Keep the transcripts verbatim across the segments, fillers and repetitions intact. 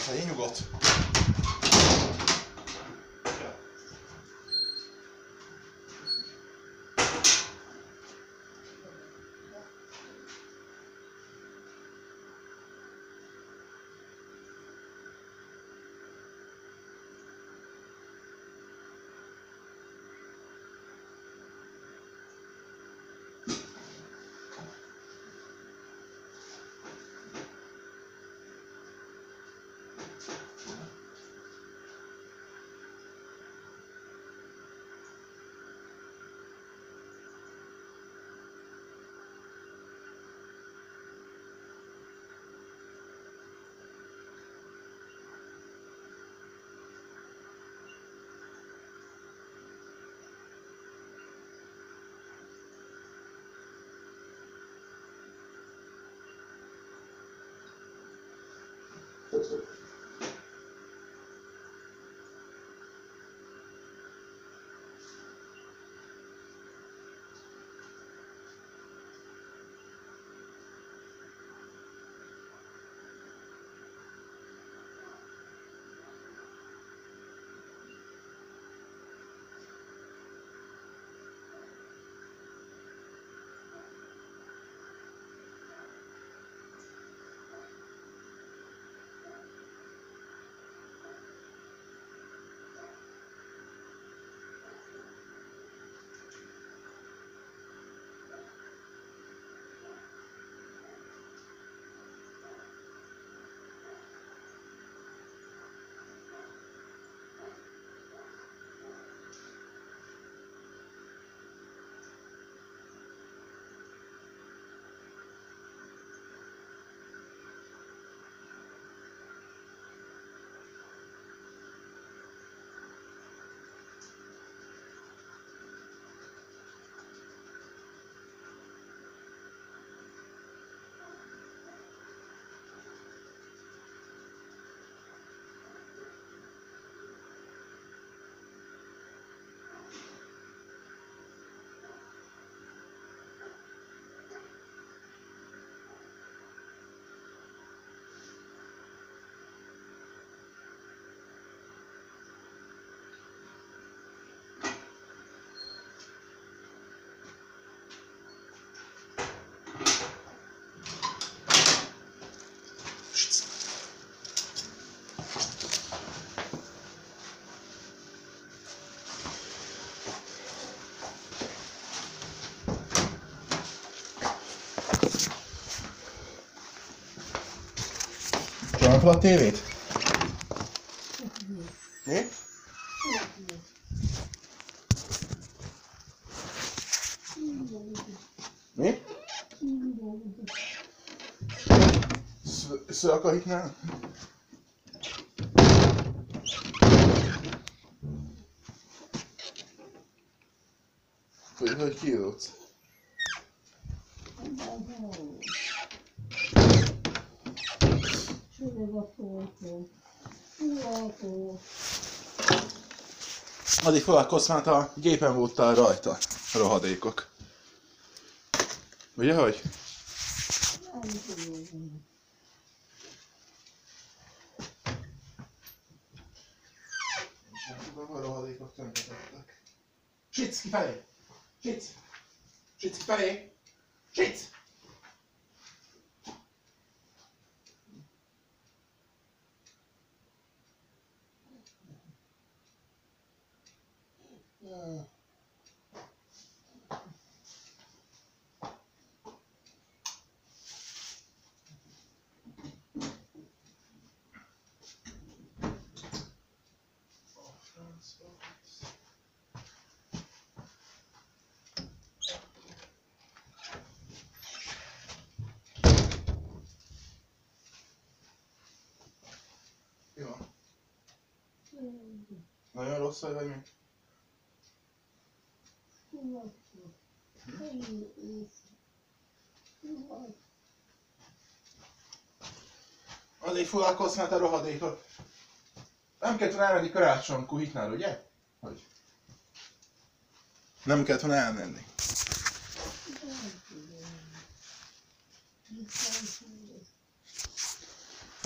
Legyél nyugodt. Csinálom fel a tévét? Mi? Mi? Szők a hitnál? Hogy, hogy kijódsz? Addig foglalkozz, mert a gépen voltál rajta, rohadékok. Ugye, hogy? Nem tudom, a rohadékok tönkretettek. Sic, kifelé! Sic! Sic, kifelé! Sic! Jó. Nagyon rossz vagy, vagy mi? Azért foglalkozz, mert a rohadékot. Nem kellett volna elmenni karácsonykor hitnál, ugye? Hogy? Nem kellett volna elmenni.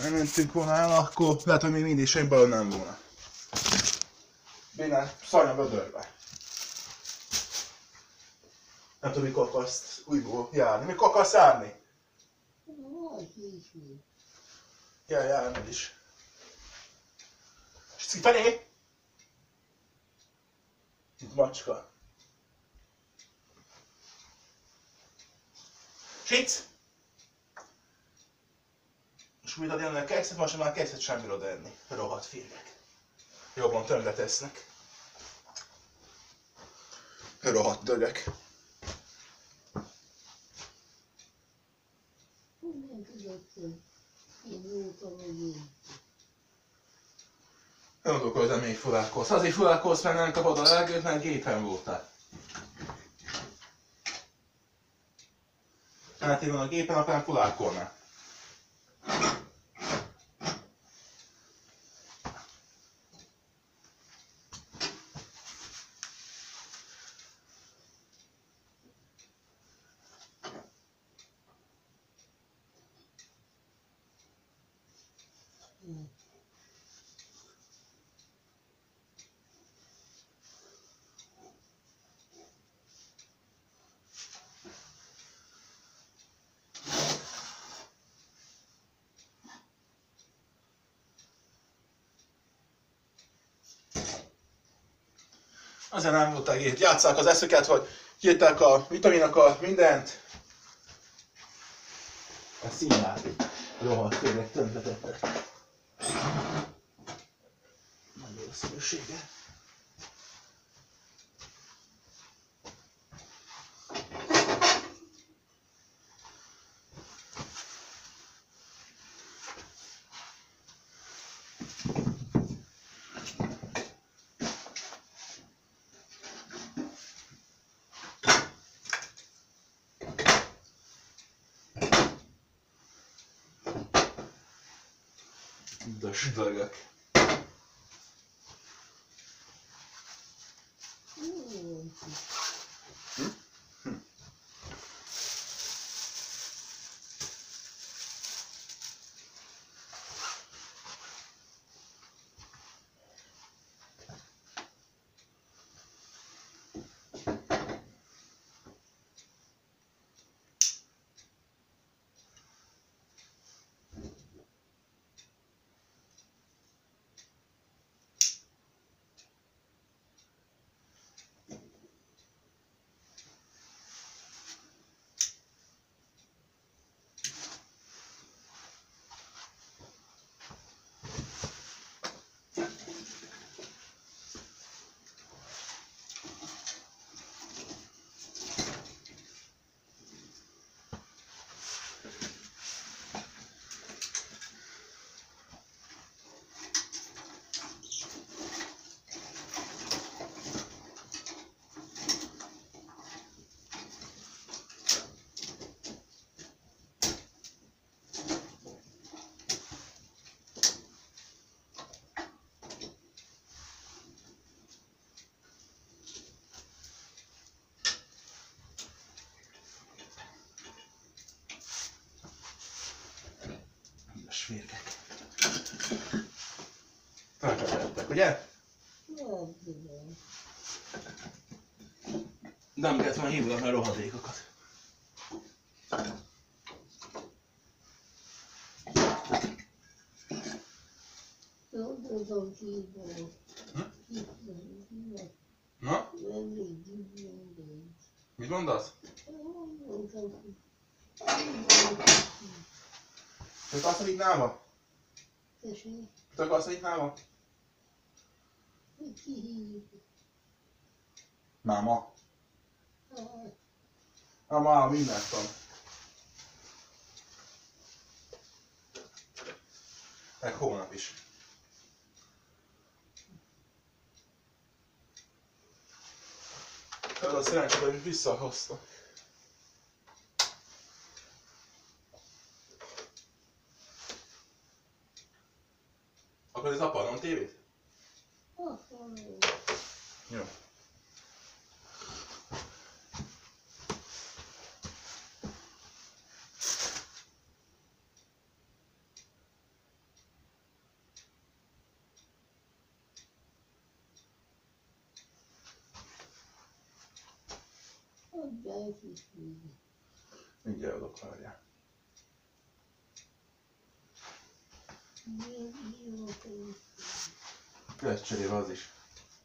nem mentünk volna el, akkor lehet, hogy még mindig semmi bajom nem volna. Bénán szarnya vödörbe. Nem tudom, mikor akarsz újból járni. Mikor akarsz járni? Jár, járnod is. És felé? Itt macska. Sic! És úgy adni a kekszet, most már kekszet sem bírod enni. Rohadt férgek. Jobban tönkre tesznek. Rohadt dögek. Nem tudok, hogy még furálkozz. Azért furálkozz, mert nem kapod a levegőt, mert gépen voltál. Hát én van a gépen, akkor nem furálkolnál. Azért nem voltak itt. Játsszák az eszüket, hogy kiírták a vitaminokat, mindent. A színját itt rohadt tényleg tönkretette. Nagyon rossz minősége. Dögök. Hm? Hm. Férgek. Elkevertek, ugye? Nem kellett volna hívni a rohadékokat. Na? Mit mondasz? Te akarsz a Vignába? Te akarsz a Vignába? Máma. Máma, mindent van. Meg hónap is. Ez a szerencsé, hogy visszahozta. Akkor ez apa, nem tévét? Jó. Mindjárt adok, várjál. Lesz cserébe az is.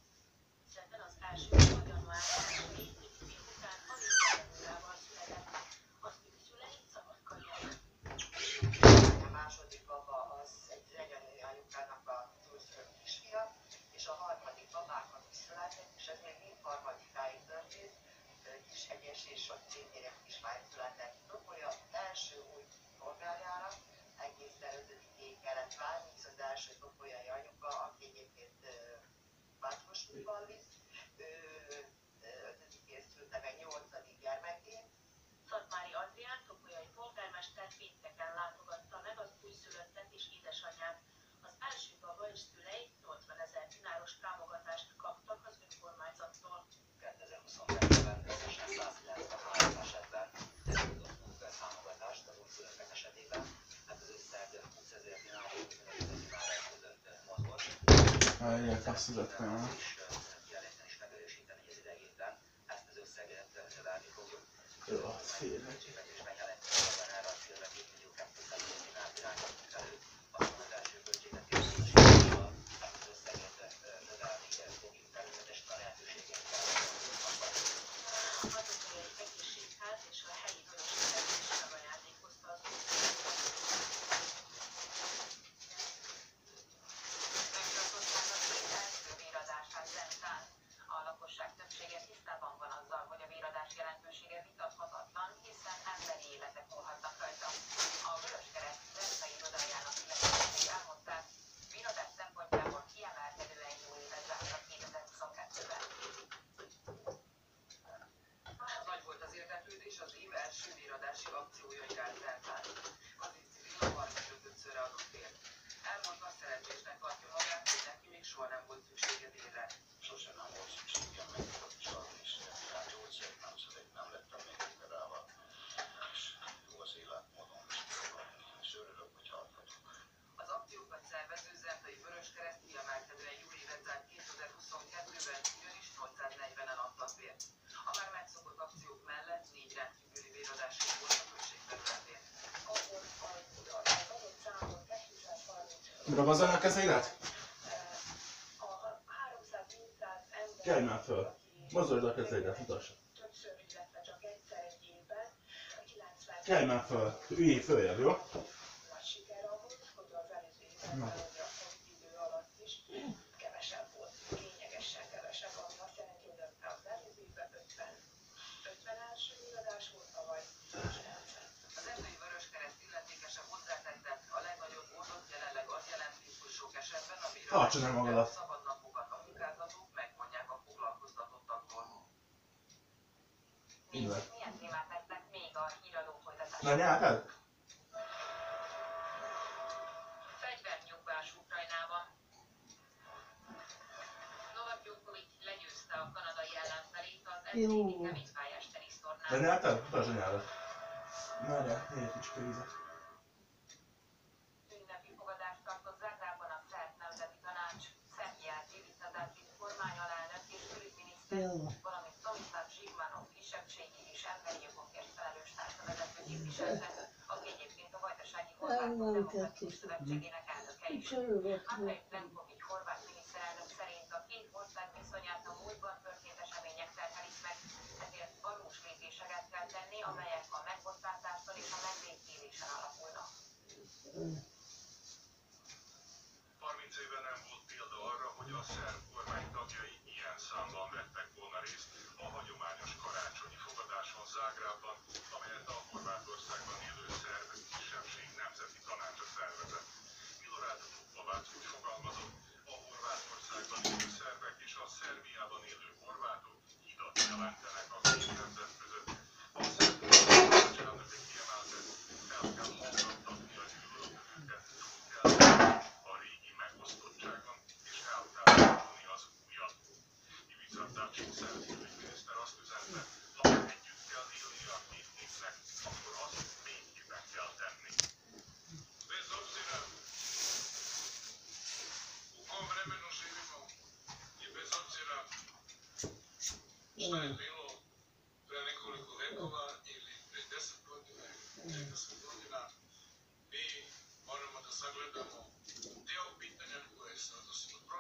A második baba az egy legelői anyukának a túlszülött kisfia, és a harmadik babákat is született, és ez még mind harmadikáig történt. Kis egyes és ott szintén kislány született. Topolya első új polgárjára egészen ötödikéig kellett várni, hisz az első topolyai anyuka, aki egyébként Bátorosújban visz, ő ötödikén szülte meg nyolcadik gyermekét. Szatmári Adrián, topolyai polgármester pénteken látogatta meg az újszülöttet és édesanyját. Az első baba és szülei nyolcvanezer dináros támogatást kaptak az önkormányzattól. kétezer-huszonkettőben összesen százkilencvenhárom esetben kapott munkatámogatást az újszülöttek esetében, hát az összeg húszezer dinár és ötvenezer dinár között mozgott. Várjál, kasszizatkának. És jelenleg is megerősíteni az idejében ezt az összeget növelni fogjuk. Jó, az fél. Költségvetésben jelentően erre a célra két millió kétszáz dinár irányítunk elő. Azon az első költségvetésben ezt az összeget növelni fogjuk természetesen a lehetőségeinkkel. A topolyai egészségház és a helyi vöröskereszt is megajándékozta az újszülöttet. Megtartották a két első véradását Zentán. A lakosság többsége tisztában van azzal, hogy a véradás jelentősége vitathatatlan, hiszen emberi életek múlhatnak rajta. A Vöröskereszt zentai irodájának illetékesei elmondták, véradás szempontjából kiemelkedően jó évet zártak kétezer-huszonkettőben. Nagy volt az érdeklődés az év első véradási akciója iránt Zentán. Az így civil a harmincötödszörre adott fél. Elmondta, szerencsésnek tartja magát, hogy neki még soha nem volt szüksége vérre. Sosem nem volt szükségem, meg tudott is arra is, hogy gyógyszert nem szedek, nem lettem még liberálva. És jó az életmódom, és örülök, hogy halt vagyok. Az akciókat szervező Zentai Vöröskereszt kiemelkedően jó évet zárt kétezer-huszonkettőben, ugyanis nyolcszáznegyvenen adtak vért. A már megszokott akciók mellett négy rendkívüli véradások volt a község területén. Ragazzanak a kezeidet? A háromszáz-négyszáz ember, Kelj már föl! Mozdulj a kezeidet, mutass! többször, illetve csak egyszer egy évben, kilencven Kelj már föl! Üljél följebb, jó? nagy siker ahhoz, hogy az előző években, hogy a Covid idő alatt is kevesebb volt, lényegesen kevesebb, ami azt jelenti, hogy az előző évben ötven, ötven első véradás volt, tavaly kilencven. Az Erdélyi Vöröskereszt illetékese hozzátette, a legnagyobb gondot jelenleg az jelenti, hogy sok esetben a Tartsd meg magadat. véradás szabad napokat a munkáltatók megmondják a foglalkoztatottaktól. Így van. Milyen témák lesznek még a híradó folytatásában? Na nyáltad? Fegyvernyugvás Ukrajnában. Novak Djokovic legyőzte a kanadai ellenfelét az em té bé keménypályás De tenisztornán. nyáltad? Mutasd a nyálat. Várjál, egy kicsit vízet. Ünnepi fogadást tartott Zágrában a szerb nemzeti tanács. Szerbiát Ivica Dačić kormányalelnök és külügyminiszter, valamint Tomislav Žigmanov kisebbségi és emberi jogokért felelős társavezető képviselte, aki egyébként a Vajdasági Horvátok Demokratikus Szövetségének elnöke is. Andrej Plenković horvát miniszterelnök szerint a két ország viszonyát a múltban történt események terhelik meg, ezért valós lépéseket kell tenni, amelyek a megbocsátáson és a megbékélésen alapulnak. harminc éve nem volt példa arra, hogy a szerb kormány tagjai ilyen számban vettek volna részt a hagyományos karácsonyi fogadáson Zágrában, amelyet a Horvátországban élő szerb kisebbség nemzeti tanácsa szervezett. Milorad Pupovac úgy fogalmazott, a Horvátországban élő szerbek és a Szerbiában élő horvátok hidat jelentenek a két nemzet között. A szerb tanács elnöke kiemelte, el kell hallgattatni a gyűlölköket, túl kell lépni a régi megosztottságon, és el kell indulni az újat. Ivica Dačić szerb külügyminiszter azt üzente, ha együtt kell élni a két népnek, akkor azt békében kell tenni. Bez obzira u kom vremenu živimo i bez obzira što je bilo pre nekoliko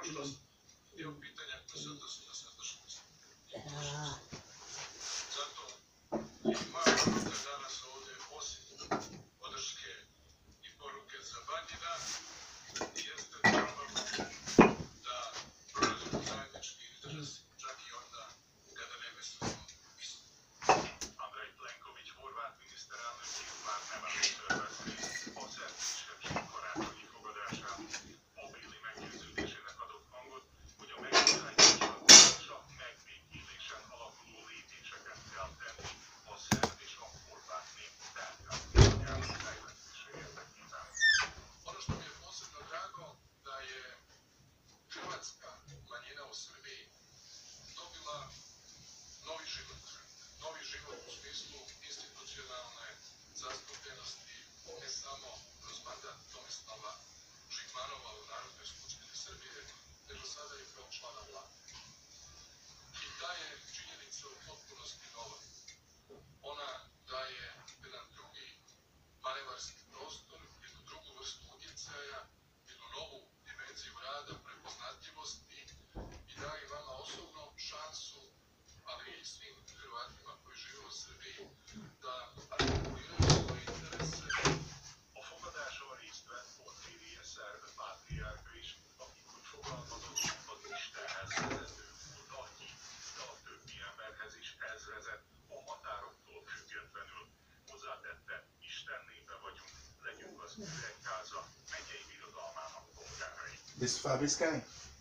Nažalost, dio pitanja koje se odnosi na sadašnjost i budućnost. Zato je moja poruka danas ovdje, osim podrške i poruke za badnji dan, jeste da probamo da pronađemo zajednički interes, čak i onda kada ne mislimo isto. Andrej Plenković, horvát miniszterelnök már nem először beszél a szerb kisebbség karácsonyi fogadásán. Obéli meggyőződésének adott hangot, hogy a megbékításon és a megbékélésen alapuló lépéseket kell tenni a szerb és a horvát nép belgrádiának fejlesztése érdekében. Ono što mi je posebno drago, da je hrvatska manjina u Srbiji dobila novi život. Novi život u smislu institucionalne zastupljenosti, ne samo kroz mandat Tomislava Žigmanova u Narodnoj skupštini Srbije, nego sada i kao člana vlade. I ta je činjenica u potpunosti nova. Ona daje jedan drugi manevarski prostor, jednu drugu vrstu utjecaja, jednu novu dimenziju rada, prepoznatljivosti i daje vama osobno šansu, ali i svim Hrvatima koji žive u Srbiji, da artikuliraju svoje interese. A fogadáson részt vett porfíria szerb pátriárka is, aki úgy fogalmazott, az Istenhez vezető út annyi, de a többi emberhez is ez vezet, a határoktól függetlenül. Hozzátette, Isten népe vagyunk, legyünk az Üvegháza megyei birodalmának polgárai. Vissza felviszkelni?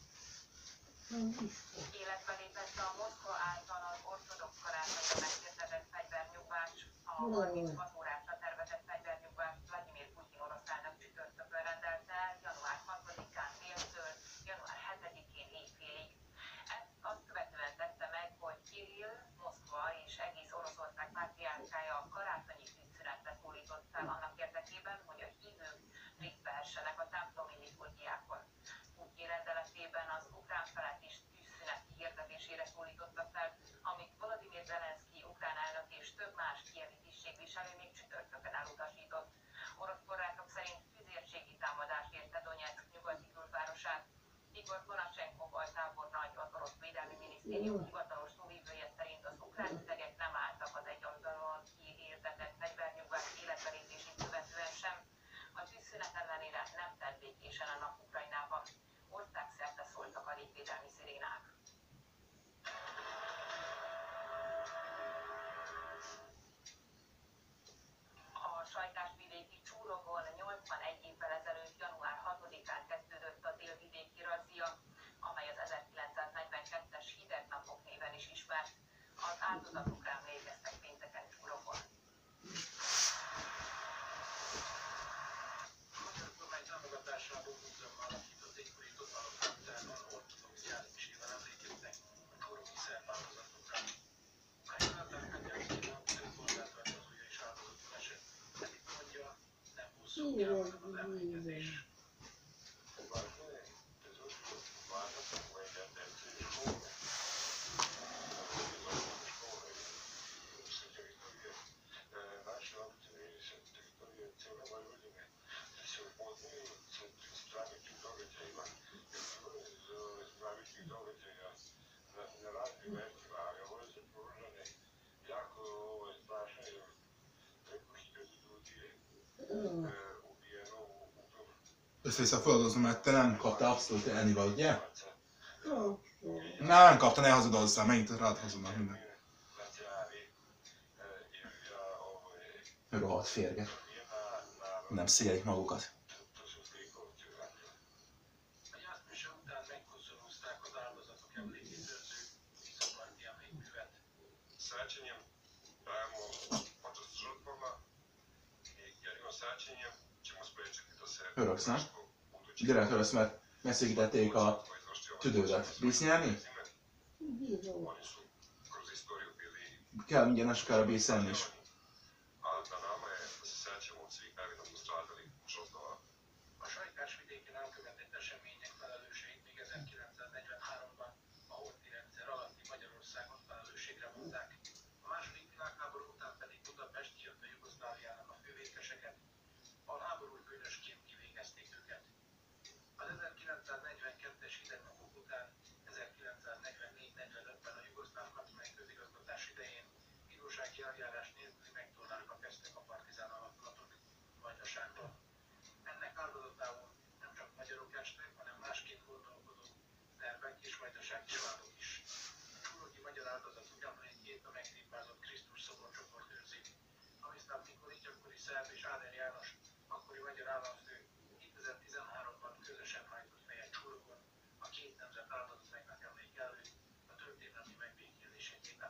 Életbe lépett a Moszkva által az ortodox karácsonyra meghirdetett fegyvernyugvás. A harminchat órásra tervezett fegyvernyugvást Vladimir Putyin orosz elnök csütörtökön rendelte el január hatodikán déltől január hetedikén éjfélig. Ezt azt követően tette meg, hogy Kirill, Moszkva és egész Oroszország pátriárkája karácsonyi tűzszünetre szólított fel annak érdekében, hogy a hívők részt vehessenek a templomi liturgiákon. Putyin rendeletében az ukrán felet is tűzszünet kihirdetésére szólította fel, amit Volodymyr Zelenszky ukrán elnök és több más kijevi tisztségviselő még csütörtökön elutasított. Orosz források szerint tüzérségi támadás érte Donetsk nyugati külvárosát. Igor Konashenko volt tábornagy, az orosz védelmi minisztérium hivatalos szóvivője szerint az ukrán üzegek nem álltak az egyoldalúan kihirdetett fegyvernyugvás életbelépését követően sem. A tűzszünet ellenére nem tett békésen a nap Ukrajnában. Országszerte szóltak a légvédelmi szirénák. A Sajkásvidéki Csúrogon nyolcvanegy évvel ezelőtt január hatodikán kezdődött a délvidéki razzia, amely az ezerkilencszáznegyvenkettes hideg napok néven is ismert. Az áldozatokra emlékeztek pénteken Csúrogon. A magyar kormány támogatásából úton alakított egykori totalitárian ortodox játéksével emlékeztek a csúrogi szerb áldozatokra. A Renátár Kanyászkinak több polgártartozója is áldozatul esett, pedig mondja, nem bosszújában az emlékezés. Össze-vissza feladozom, mert te nem kaptál abszolút ennivalót, ugye? Nem kapta, ne hazudozzál, megint rád hazudnak minden. Rohadt férgek. Nem szégyelik magukat. A gyászműse után megkoszorúzták az áldozatok emlékét őrző Visszaparti emlékművet. Sećanjem dajemo počast žrtvama i jedino sećanjem ćemo spriječiti da se Öröksz, nem? Direkt öröksz, mert megszégítették a tüdődet. Bízsz nyerni? Kell mindjárt nem sokára bízsz enni is. A Sajkásvidéken elkövetett események felelőseit még ezerkilencszáznegyvenháromban a Horthy rendszer alatti Magyarországon felelősségre mondták. A második világháború után pedig Budapest írta Jugoszláviának a fővétkeseket, a háború bűnösként kivégezték őket. Az ezerkilencszáznegyvenkettes hideg napok polgármester, hanem másként gondolkodó tervek és vajdaság családok is. A csúrogi magyar áldozat ugyanhelyét a megtépázott Krisztus szoborcsoport őrzi. Amisztán Nikolics gyakori szerb és Áder János, akkori magyar államfő kétezer-tizenháromban közösen hajtott fejet Csúrogon a két nemzet áldozatainak emlék előtt a történelmi megbékélésében.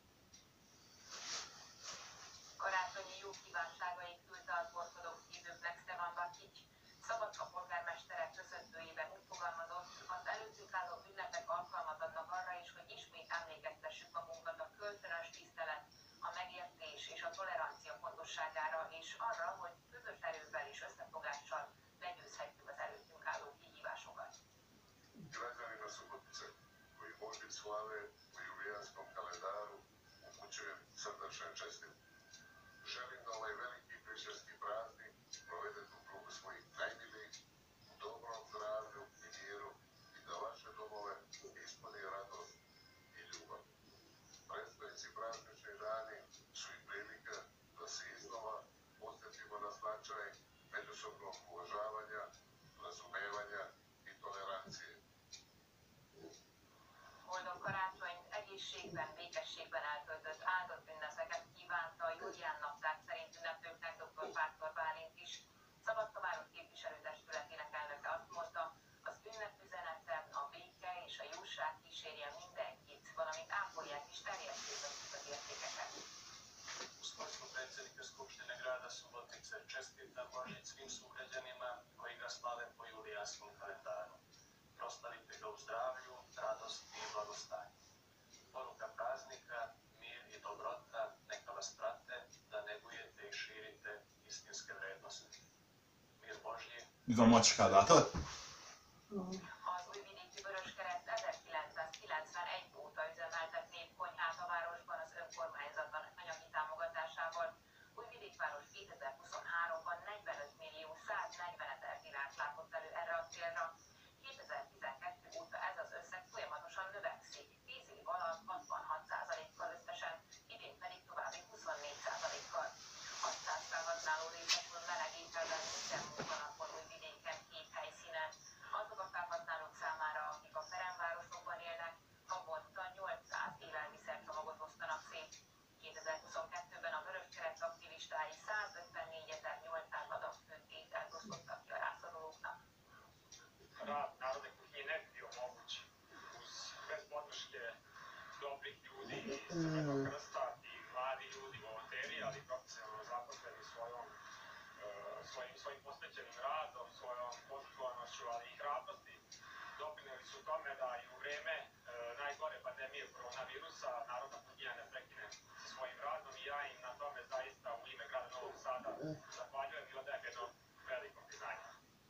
Karácsonyi jó kívánságait küldte az ortodox hívőknek Stevan Bakics. Szabadka polgármestere köszöntőjében úgy fogalmazott, az előttünk álló ünnepek alkalmat adnak arra is, hogy ismét emlékeztessük magunkat a kölcsönös tisztelet, a megértés és a tolerancia fontosságára, és arra, hogy közös erővel és összefogással legyőzhetjük az előttünk álló kihívásokat. Građanima Subotice, koji Božić slave u julijanskom kalendaru, upućujem srdačne čestitke. Želim da ovaj veliki hrišćanski praznik provedete u krugu svojih najmilijih, u dobrom zdravlju i miru i da vaše domove ispuni radost i ljubav. Predstojeći praznični dani su i prilika da se iznova podsjetimo na značaj međusobnog uvažavanja, razumevanja i tolerancije. Boldog karácsonyt, egészségben, békességben eltöltött áldott ünnepeket kívánta a Julián naptár szerint ünneplőknek dr. Pásztor Bálint is. Szabadka város képviselőtestületének elnöke azt mondta, az ünnepüzeneten a béke és a jóság kísérje mindenkit, valamint ápolják és terjesszék az értékeket. U svojstvu predsjednika Skupštine grada Subotice čestitam Božić svim sugrađanima koji ga slave po julijanskom kalendaru. Proslavite ga u zdravlju, radosti i blagostanju. Poruka praznika, mir i dobrota neka vas prate da negujete i širite istinske vrednosti. Mir Božji. Ez a macskát látod? Az Újvidéki Vöröskereszt ezerkilencszázkilencvenegy óta üzemeltet népkonyhát a városban az önkormányzat anyagi támogatásával. Újvidékváros kétezer-huszonháromban negyvenöt millió száznegyven ezer dinárt látott elő erre a célra. kétezer-tizenkettő óta ez az összeg folyamatosan növekszik, tíz év alatt hatvanhat százalékkal összesen, idén pedig további huszonnégy százalékkal. hatszáz felhasználó részesül meleg ételben minden munkanapon Újvidéken két helyszínen. Azok a felhasználók számára, akik a peremvárosokban élnek, havonta nyolcszáz élelmiszercsomagot osztanak szét. kétezer-huszonkettőben a Vöröskereszt aktivistái százötvennégyezer-nyolcszáz adag főtt ételt osztottak ki a rászorulóknak. Rad Narodne kuhinje ne bi bio moguć uz, bez podrške dobrih ljudi iz Crvenog krsta i mladi ljudi, volonteri, ali profesionalno zaposleni svojom, uh, svojim, svojim posvećenim radom, svojom požrtvovanošću, ali i hrabrosti doprineli su tome da i u vreme uh, najgore pandemije koronavirusa Narodna kuhinja ne prekine sa svojim radom i ja im na tome zaista u ime grada Novog Sada zahvaljujem i odajem jedno veliko priznanje.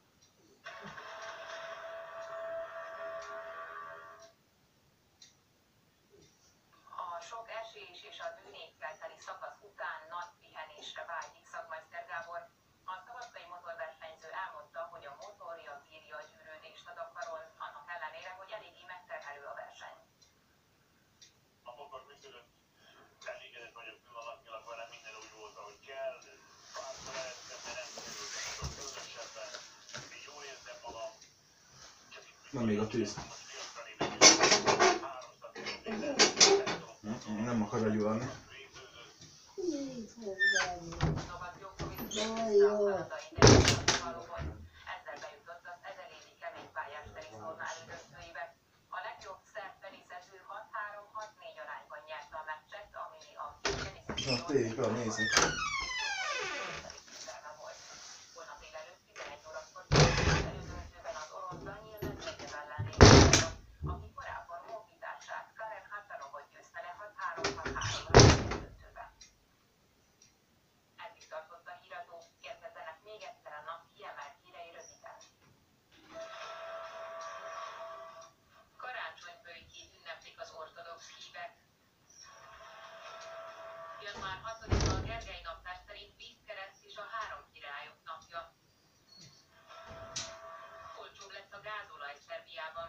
A sok esés és a dűnékkel teli szakasz után nagy pihenésre vágyik Szakmajszter Gábor. A szabadkai motorversenyző elmondta, hogy a motorja bírja a gyűrődést a Dakaron, annak ellenére, hogy eléggé megterhelő a verseny. A motor működött, elégedett vagyok pillanatnyilag vele, minden úgy volt, ahogy kell. Párszor eleztem, de nem került a motor különösebben. Én jól érzem magam. Na még a tűz. Nem akar agyulni. Novak Djokovic számaradai valóban ezzel bejutott az ezer évi keménypályás tenisztorna elődöntőibe. A legjobb szerb teniszező hat három hat négy arányban nyerte a meccset, ami a Na, tényleg, kell nézni. volt. Holnap délelőtt tizenegy órakor az elődöntőben az orosz Daniil Medvedev ellen lépett, aki korábban honfitársát Karen Khatarovot győzte le hat három hat három döntőben. Eddig tartott a híradó, érkezzenek még egyszer a nap kiemelt hírei röviden. Karácsonybölykét ünneplik az ortodox hívek. január hatodika a Gergely naptár szerint Vízkereszt és a Három Királyok napja. Olcsóbb lett a gázolaj Szerbiában.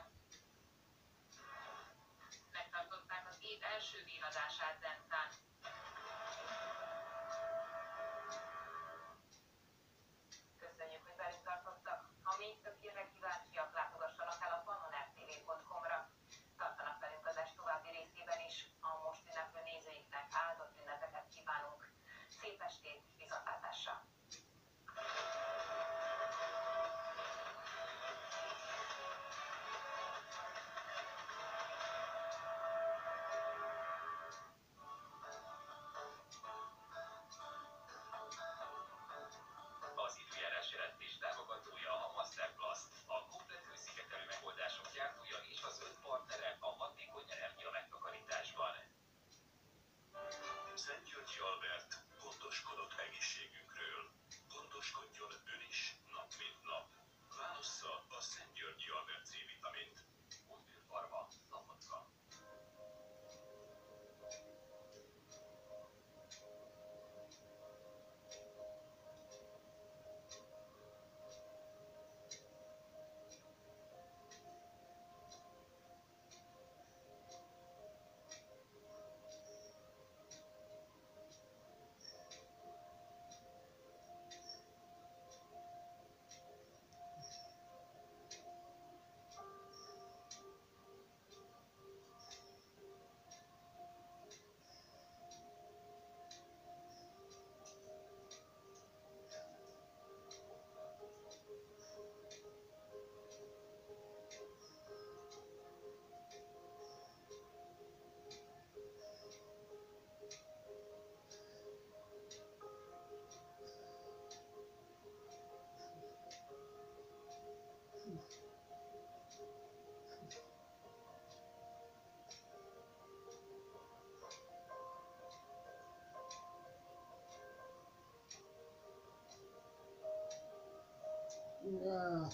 Megtartották az év első véradását Zentán. Köszönjük, hogy velünk tartottak. Ha még több hírre kíváncsiak, Nagy Albert gondoskodott egészségünkről. Gondoskodjon ön is nap mint nap. Válassza a Szent Györgyi Albert C-vitamint. Útbérfarma Lapocka. Na.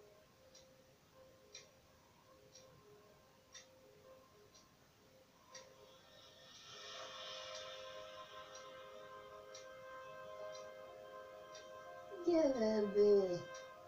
Gyere be!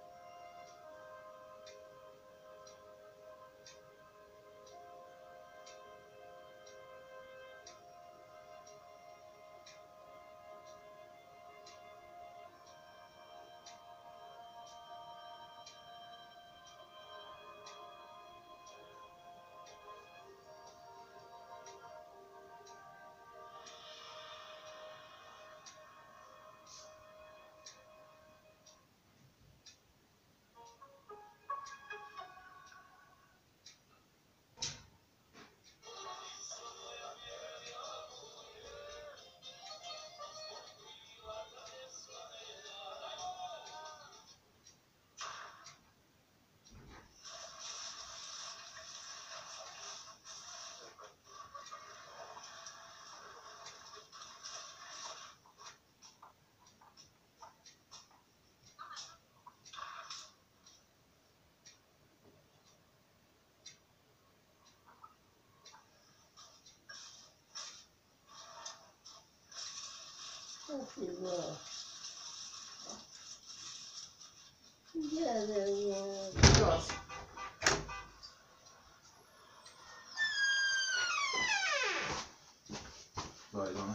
Gyere, gyere, Igaz? Zajlanak.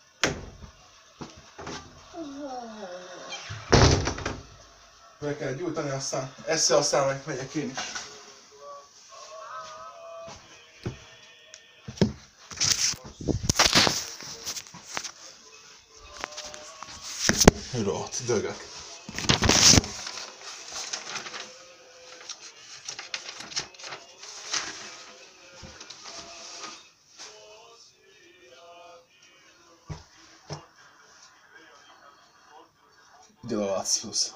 Meg kell gyújtani, aztán esze, aztán meg megyek én is. Rohadt dögök. Dilavációs.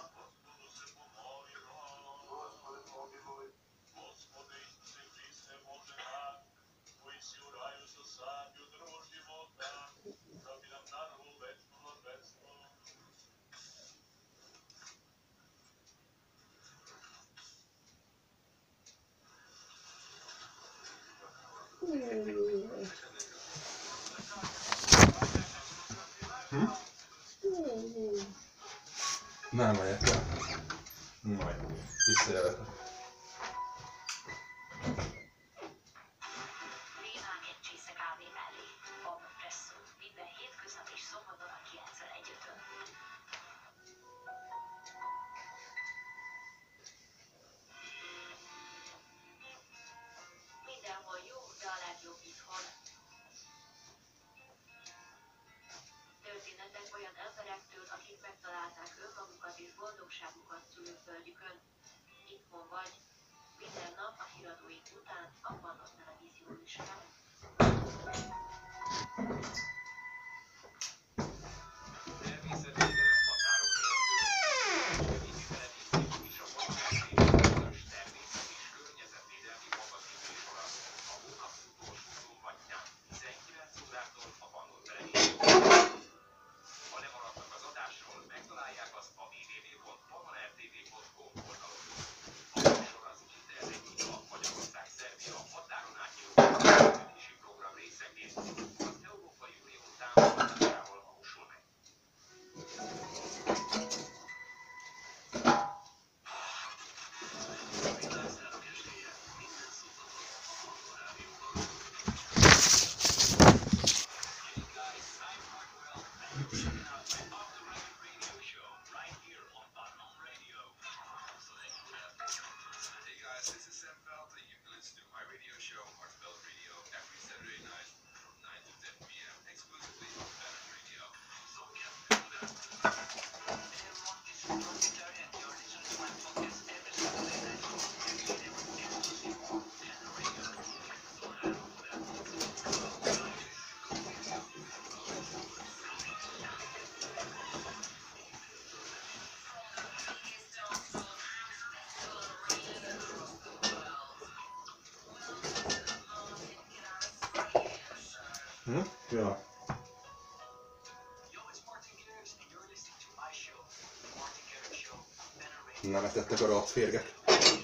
Hm? Nem megyek el. Majd visszajövök. Néhány egy csésze kávé mellé. Abrapresszó. Minden hétköznap és szombaton a kilencvenegyötön. Mindenhol jó, de a legjobb itthon. Történetek olyan emberektől, akik megtalálták önmagukat és boldogságukat szülőföldjükön. Itthon vagy. Minden nap a híradóink után a Pannon Televízió műsorán. Természetvédelem határok nélkül. Segíti televízió is a podcast természet és környezetvédelmi magazinműsora. A hónap utolsó szombatján tizenkilenc órától a Pannon Televízió. Hm? Ja. Nem etettek a rapférgek.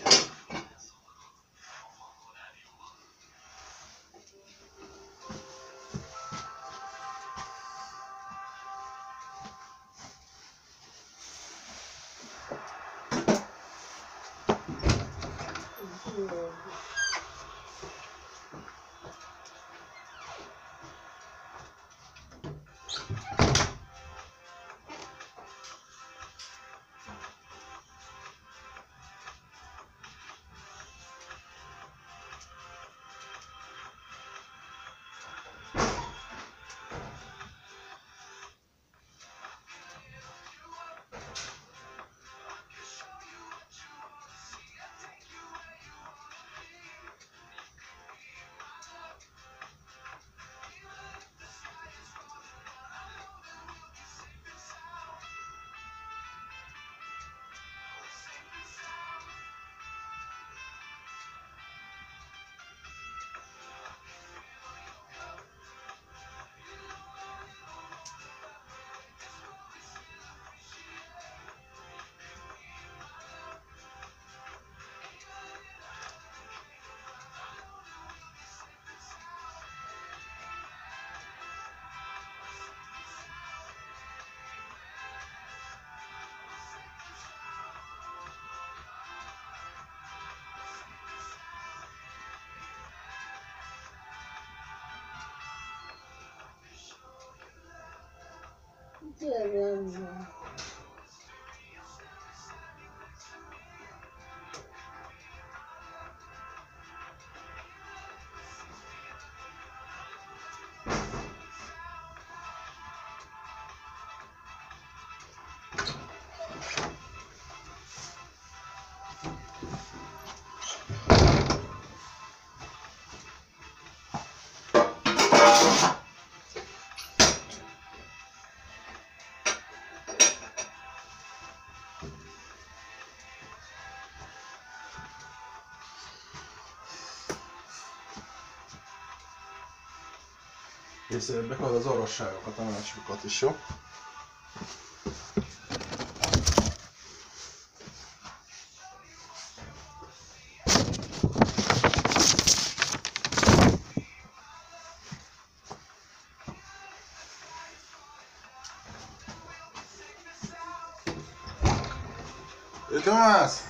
Gyere. Észrevebbek az az orvosságokat, a másikat is, jó? Tomás!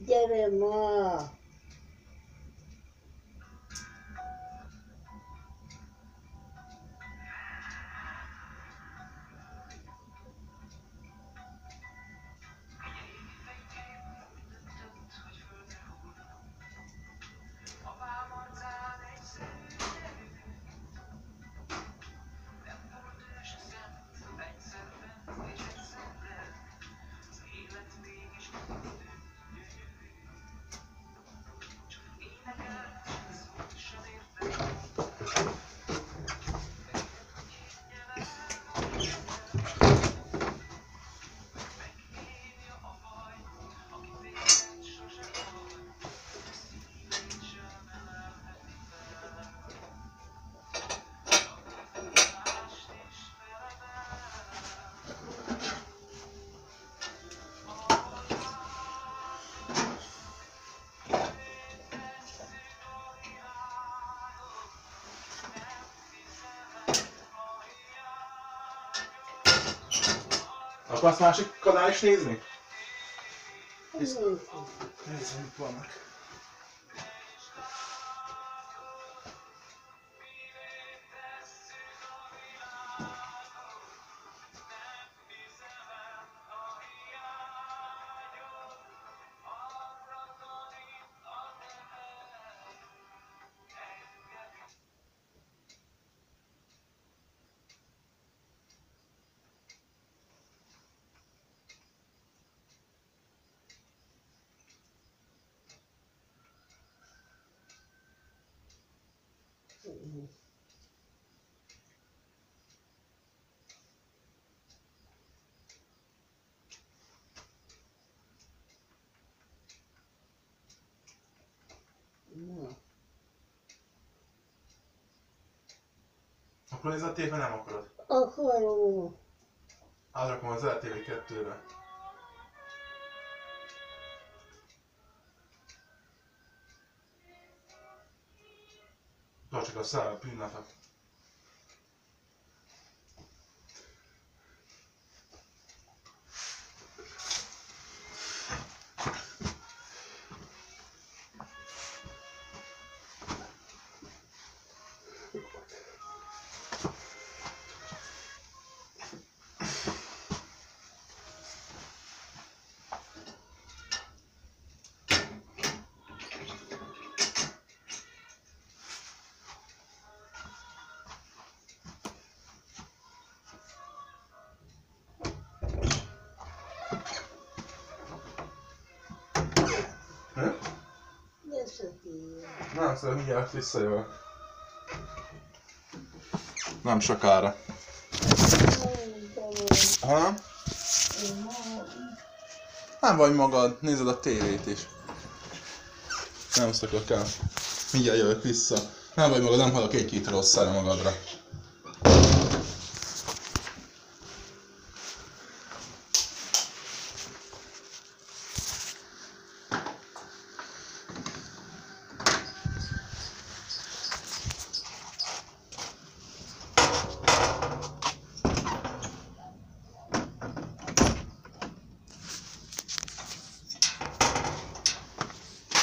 Gyere ma! Akarsz másik kanál is nézni? Nézzük. Nézzük, mit vannak. Na, Akkor ez a téve nem akarod? akarom. Átrakom az el té vé kettőre. Tartsuk a száll pillanatot. Visszatérj. Nem, szóval mindjárt visszajövök. Nem sokára. Ha? Nem vagy magad, nézed a tévét is. Nem szokok el. Mindjárt jövök vissza. Nem vagy magad, nem hallok egy-két rossz szára magadra.